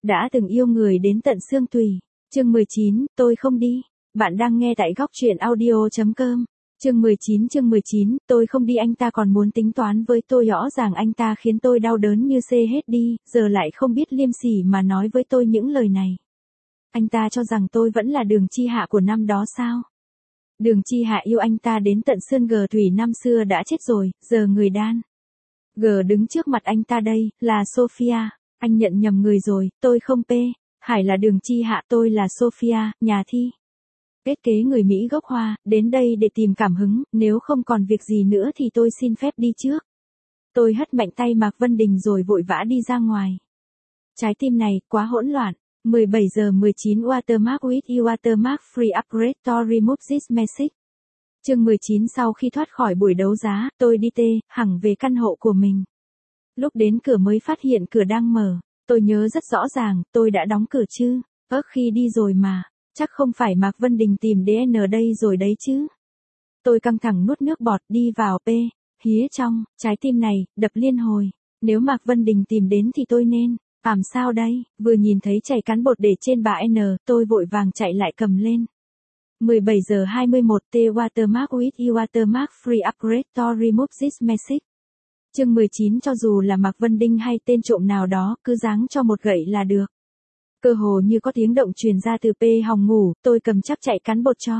Đã từng yêu người đến tận xương tủy. Chương 19, tôi không đi. Bạn đang nghe tại góc truyện audio.com. Chương 19, tôi không đi. Anh ta còn muốn tính toán với tôi, rõ ràng anh ta khiến tôi đau đớn như xê hết đi, giờ lại không biết liêm sỉ mà nói với tôi những lời này. Anh ta cho rằng tôi vẫn là Đường Chi Hạ của năm đó sao? Đường Chi Hạ yêu anh ta đến tận xương gờ thủy, năm xưa đã chết rồi, giờ người đan gờ đứng trước mặt anh ta đây, là Sophia. Anh nhận nhầm người rồi, tôi không Hải là Đường Chi Hạ, tôi là Sophia, nhà thi thiết kế người Mỹ gốc Hoa, đến đây để tìm cảm hứng, nếu không còn việc gì nữa thì tôi xin phép đi trước. Tôi hất mạnh tay Mạc Vân Đình rồi vội vã đi ra ngoài. Trái tim này, quá hỗn loạn. 17 giờ 19 Watermark with you, Watermark free upgrade to remove this message. Chương 19. Sau khi thoát khỏi buổi đấu giá, tôi đi hẳn về căn hộ của mình. Lúc đến cửa mới phát hiện cửa đang mở. Tôi nhớ rất rõ ràng, tôi đã đóng cửa chứ. Khi đi rồi mà. Chắc không phải Mạc Vân Đình tìm DN đây rồi đấy chứ. Tôi căng thẳng nuốt nước bọt đi vào phía trong, trái tim này, đập liên hồi. Nếu Mạc Vân Đình tìm đến thì tôi nên làm sao đây? Vừa nhìn thấy chảy cán bột để trên bà N, tôi vội vàng chạy lại cầm lên. 17 giờ 21 Watermark with you, Watermark free upgrade to remove this message. Chương 19. Cho dù là Mạc Vân Đình hay tên trộm nào đó, cứ giáng cho một gậy là được. Cơ hồ như có tiếng động truyền ra từ phòng ngủ, tôi cầm chắp chạy cán bột cho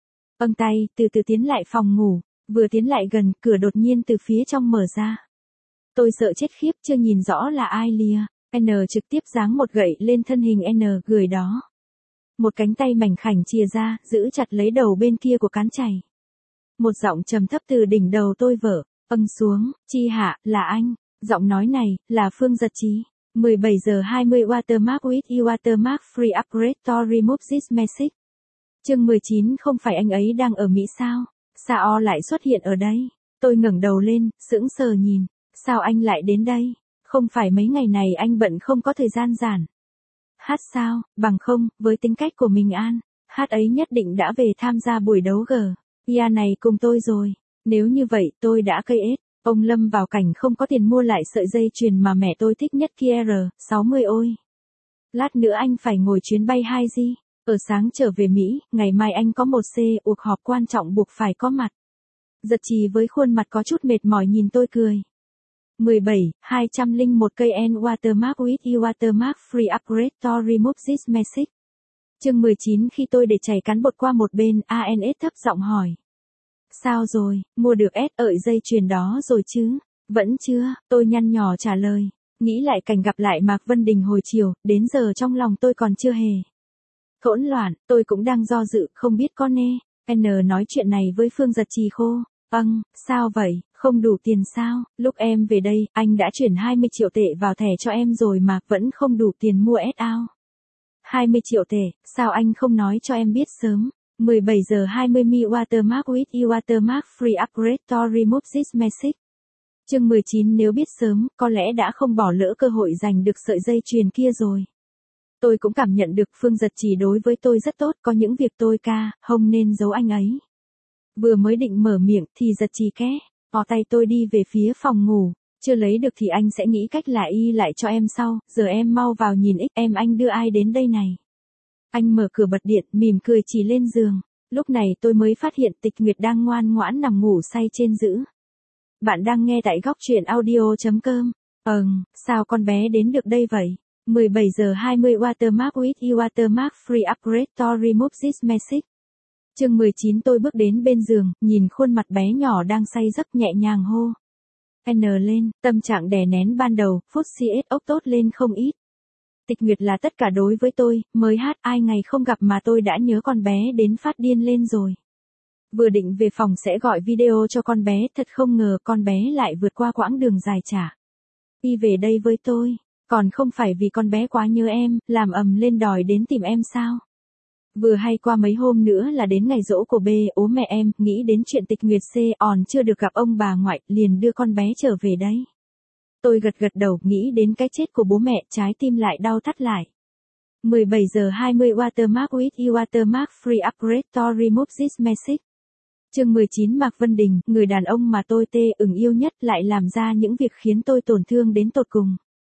tay, từ từ tiến lại phòng ngủ. Vừa tiến lại gần, cửa đột nhiên từ phía trong mở ra. Tôi sợ chết khiếp, chưa nhìn rõ là ai lìa. N trực tiếp giáng một gậy lên thân hình người đó. Một cánh tay mảnh khảnh chìa ra, giữ chặt lấy đầu bên kia của cán chày. Một giọng trầm thấp từ đỉnh đầu tôi vỡ xuống. Chi Hạ, là anh. Giọng nói này, là Phương Giật Trí. 17 giờ 20 Watermark with you, Watermark free upgrade to remove this message. Chương 19. Không phải anh ấy đang ở Mỹ sao? Sao lại xuất hiện ở đây? Tôi ngẩng đầu lên, sững sờ nhìn. Sao anh lại đến đây? Không phải mấy ngày này anh bận không có thời gian rảnh hát sao? Bằng không, với tính cách của mình hát ấy nhất định đã về tham gia buổi đấu IA này cùng tôi rồi. Nếu như vậy, tôi đã cây ết. Ông lâm vào cảnh không có tiền mua lại sợi dây chuyền mà mẹ tôi thích nhất kia R60 ôi. Lát nữa anh phải ngồi chuyến bay 2G. Ở sáng trở về Mỹ, ngày mai anh có một cuộc họp quan trọng buộc phải có mặt. Giật Trì với khuôn mặt có chút mệt mỏi nhìn tôi cười. 17, 201 cây N Watermark with you, Watermark free upgrade to remove this message. Chương 19. Khi tôi để chảy cán bột qua một bên, ANS thấp giọng hỏi. Sao rồi, mua được dây chuyền đó rồi chứ? Vẫn chưa, tôi nhăn nhỏ trả lời. Nghĩ lại cảnh gặp lại Mạc Vân Đình hồi chiều, đến giờ trong lòng tôi còn chưa hề hỗn loạn, tôi cũng đang do dự, không biết có N nói chuyện này với Phương Giật Trì khô. Sao vậy, không đủ tiền sao? Lúc em về đây, anh đã chuyển 20 triệu tệ vào thẻ cho em rồi mà vẫn không đủ tiền mua SAO. 20 triệu tệ, sao anh không nói cho em biết sớm? 17 giờ 20 mi Watermark with you, Watermark free upgrade to remove this message. Chương 19. Nếu biết sớm, có lẽ đã không bỏ lỡ cơ hội giành được sợi dây chuyền kia rồi. Tôi cũng cảm nhận được Phương Giật Trì đối với tôi rất tốt, có những việc tôi không nên giấu anh ấy. Vừa mới định mở miệng thì Giật Trì tay tôi đi về phía phòng ngủ. Chưa lấy được thì anh sẽ nghĩ cách y lại cho em sau, giờ em mau vào nhìn anh đưa ai đến đây này. Anh mở cửa bật điện, mỉm cười chỉ lên giường. Lúc này tôi mới phát hiện Tịch Nguyệt đang ngoan ngoãn nằm ngủ say trên giường. Bạn đang nghe tại góc truyện audio.com. Sao con bé đến được đây vậy? 17 giờ 20 Watermark with you, Watermark free upgrade to remove this message. Chương 19. Tôi bước đến bên giường, nhìn khuôn mặt bé nhỏ đang say giấc, nhẹ nhàng hô N lên, tâm trạng đè nén ban đầu, phút CS ốc tốt lên không ít. Tịch Nguyệt là tất cả đối với tôi, mới ai ngày không gặp mà tôi đã nhớ con bé đến phát điên lên rồi. Vừa định về phòng sẽ gọi video cho con bé, thật không ngờ con bé lại vượt qua quãng đường dài đi về đây với tôi. Còn không phải vì con bé quá nhớ em, làm ầm lên đòi đến tìm em sao? Vừa hay qua mấy hôm nữa là đến ngày giỗ của ố mẹ em, nghĩ đến chuyện Tịch Nguyệt chưa được gặp ông bà ngoại, liền đưa con bé trở về đấy. Tôi gật đầu, nghĩ đến cái chết của bố mẹ, trái tim lại đau thắt lại. 17 giờ 20 Watermark with you, Watermark free upgrade to remove this message. Chương 19. Mạc Vân Đình, người đàn ông mà tôi yêu nhất, lại làm ra những việc khiến tôi tổn thương đến tột cùng.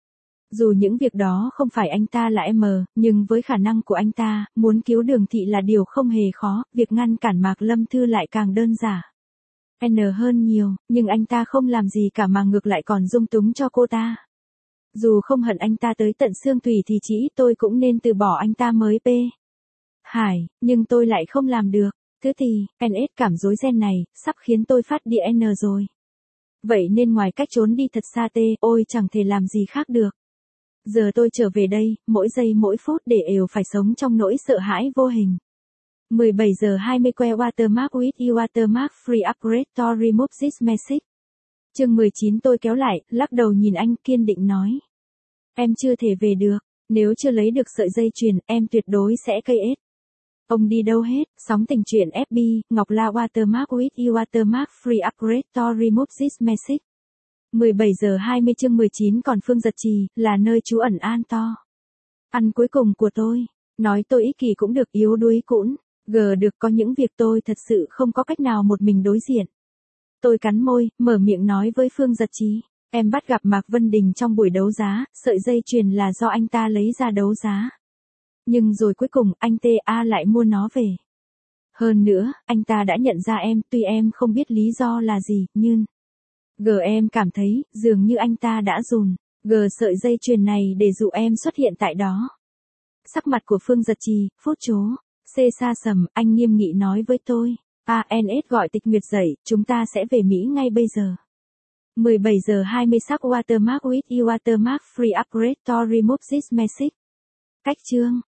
Dù những việc đó không phải anh ta là M, nhưng với khả năng của anh ta, muốn cứu Đường Thị là điều không hề khó, việc ngăn cản Mạc Lâm Thư lại càng đơn giản. N hơn nhiều, nhưng anh ta không làm gì cả mà ngược lại còn dung túng cho cô ta. Dù không hận anh ta tới tận xương tủy thì chỉ ít tôi cũng nên từ bỏ anh ta mới p. Hải, nhưng tôi lại không làm được. Thứ thì, NS cảm rối ren này, sắp khiến tôi phát địa N rồi. Vậy nên ngoài cách trốn đi thật xa ôi chẳng thể làm gì khác được. Giờ tôi trở về đây, mỗi giây mỗi phút để đều phải sống trong nỗi sợ hãi vô hình. 17 giờ 20 que watermark with you watermark free upgrade to remove this message. Chương 19 tôi kéo lại, lắc đầu nhìn anh kiên định nói. Em chưa thể về được, nếu chưa lấy được sợi dây chuyền, em tuyệt đối sẽ cây ết. Ông đi đâu hết, sóng tình truyện FB, Ngọc La watermark with you watermark free upgrade to remove this message. 17 giờ 20 chương 19 còn Phương Giật Trì, là nơi trú ẩn an to. Ăn cuối cùng của tôi, nói tôi ích kỷ cũng được yếu đuối cũng, được có những việc tôi thật sự không có cách nào một mình đối diện. Tôi cắn môi, mở miệng nói với Phương Giật Trì, em bắt gặp Mạc Vân Đình trong buổi đấu giá, sợi dây chuyền là do anh ta lấy ra đấu giá. Nhưng rồi cuối cùng anh TA lại mua nó về. Hơn nữa, anh ta đã nhận ra em, tuy em không biết lý do là gì, nhưng em cảm thấy, dường như anh ta đã dùn sợi dây chuyền này để dụ em xuất hiện tại đó. Sắc mặt của Phương Giật Trì, phút chố, xa sầm, anh nghiêm nghị nói với tôi. ANS gọi Tịch Nguyệt dậy, chúng ta sẽ về Mỹ ngay bây giờ. 17 giờ 20 sắc watermark with you watermark free upgrade to remove this message. Cách chương